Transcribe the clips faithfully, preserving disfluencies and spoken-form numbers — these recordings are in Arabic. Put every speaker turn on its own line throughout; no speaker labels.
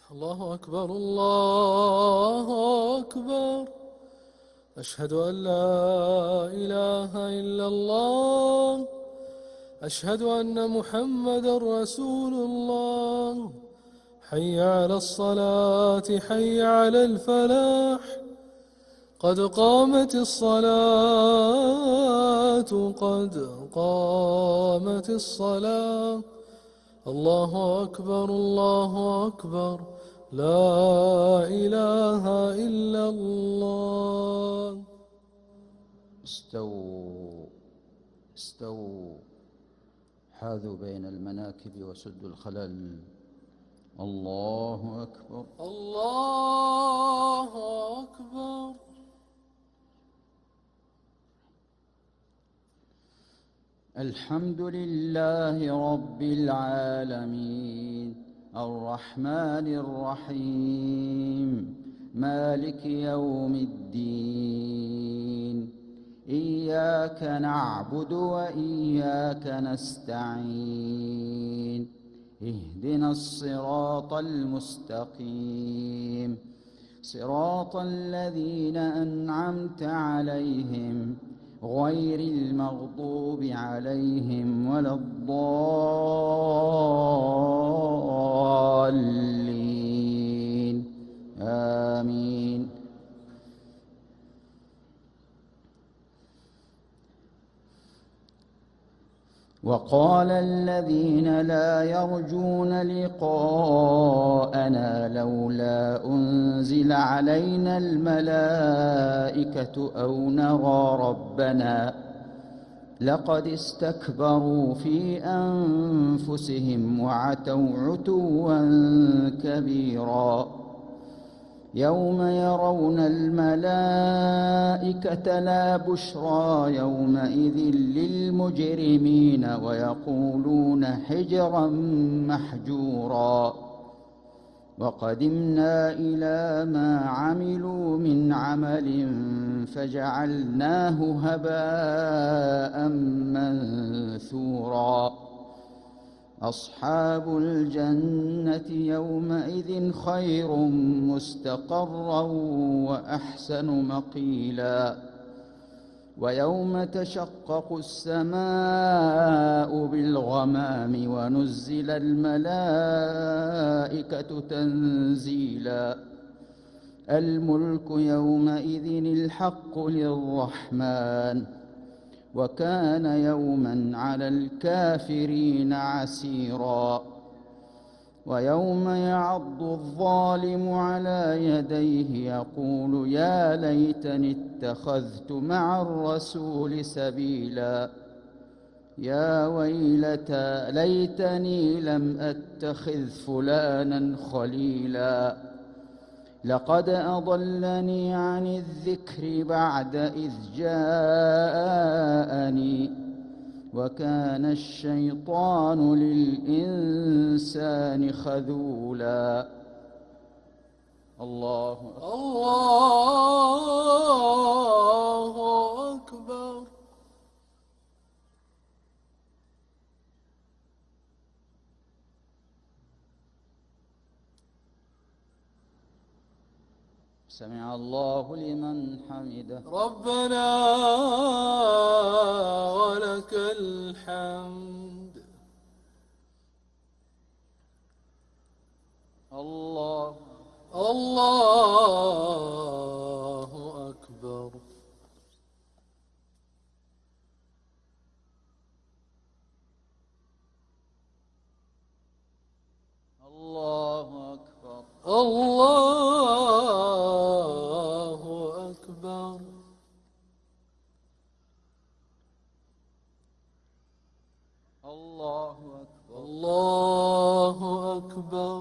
الله أكبر الله أكبر. أشهد أن لا إله إلا الله. أشهد أن محمدا رسول الله. حي على الصلاة حي على الفلاح. قد قامت الصلاة قد قامت الصلاة. الله أكبر الله أكبر. لا إله إلا الله.
استووا استووا حاذوا بين المناكب وسدوا الخلل. الله أكبر
الله أكبر.
الحمد لله رب العالمين الرحمن الرحيم مالك يوم الدين. إياك نعبد وإياك نستعين. اهدنا الصراط المستقيم صراط الذين أنعمت عليهم غير المغضوب عليهم ولا الضالين آمين. وقال الذين لا يرجون لقاءنا لولا أنزل علينا الملائكة أو نرى ربنا لقد استكبروا في أنفسهم وعتوا عتوا كبيرا. يوم يرون الملائكة لا بشرى يومئذ للمجرمين ويقولون حجرا محجورا. وقدمنا إلى ما عملوا من عمل فجعلناه هباء منثورا. أصحاب الجنة يومئذ خير مستقرا وأحسن مقيلا. ويوم تشقق السماء بالغمام ونزل الملائكة تنزيلا. الملك يومئذ الحق للرحمن وكان يوما على الكافرين عسيرا. ويوم يعض الظالم على يديه يقول يا ليتني اتخذت مع الرسول سبيلا. يا ويلتى ليتني لم أتخذ فلانا خليلا. لقد أضلني عن الذكر بعد إذ جاءني وكان الشيطان للإنسان خذولا. الله أكبر
الله أكبر.
سمع الله لمن حمده.
ربنا ولك الحمد.
الله
الله أكبر.
الله أكبر.
الله أكبر.
الله أكبر.
الله أكبر.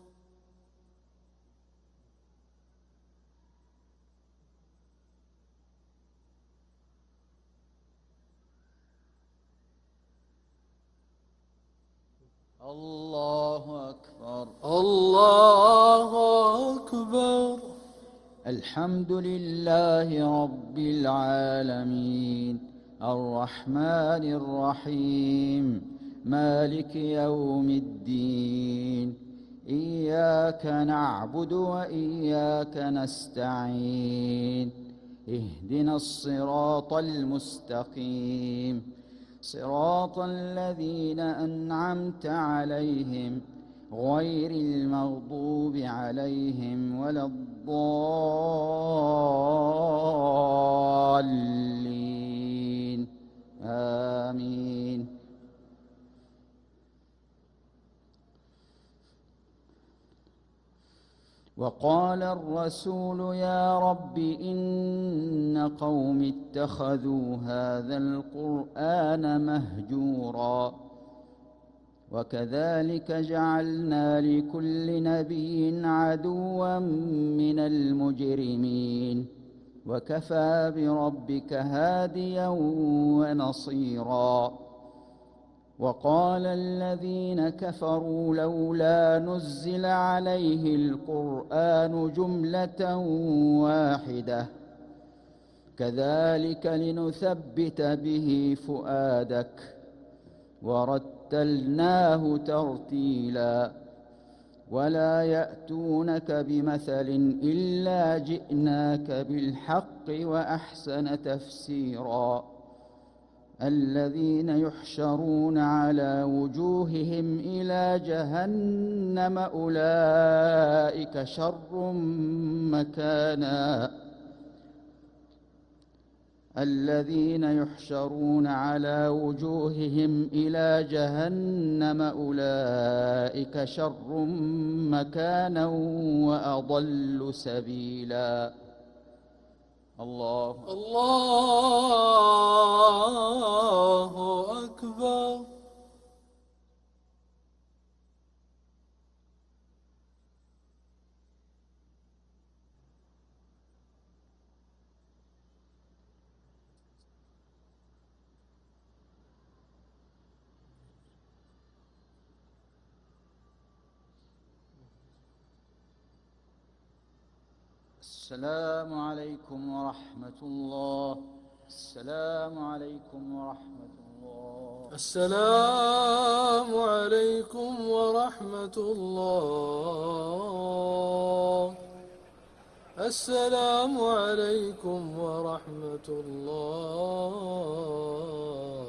الله أكبر.
الله أكبر.
الحمد لله رب العالمين الرحمن الرحيم مالك يوم الدين. إياك إياك نعبد وإياك نستعين اهدنا الصراط المستقيم صراط الذين أنعمت عليهم غير المغضوب عليهم ولا الضالين آمين. وقال الرسول يا رب إن قوم اتخذوا هذا القرآن مهجورا وكذلك جعلنا لكل نبي عدوا من المجرمين وكفى بربك هاديا ونصيرا. وقال الذين كفروا لولا نزل عليه القرآن جملة واحدة كذلك لنثبت به فؤادك ورتلناه ترتيلا ولا يأتونك بمثل إلا جئناك بالحق وأحسن تفسيرا. الذين يحشرون على وجوههم إلى جهنم أولئك شر مكانا الذين يحشرون على وجوههم إلى جهنم أولئك شر مكانا وأضل سبيلا. الله
الله أكبر.
السلام عليكم ورحمة الله. السلام عليكم ورحمة الله.
السلام عليكم ورحمة الله. السلام عليكم ورحمة الله.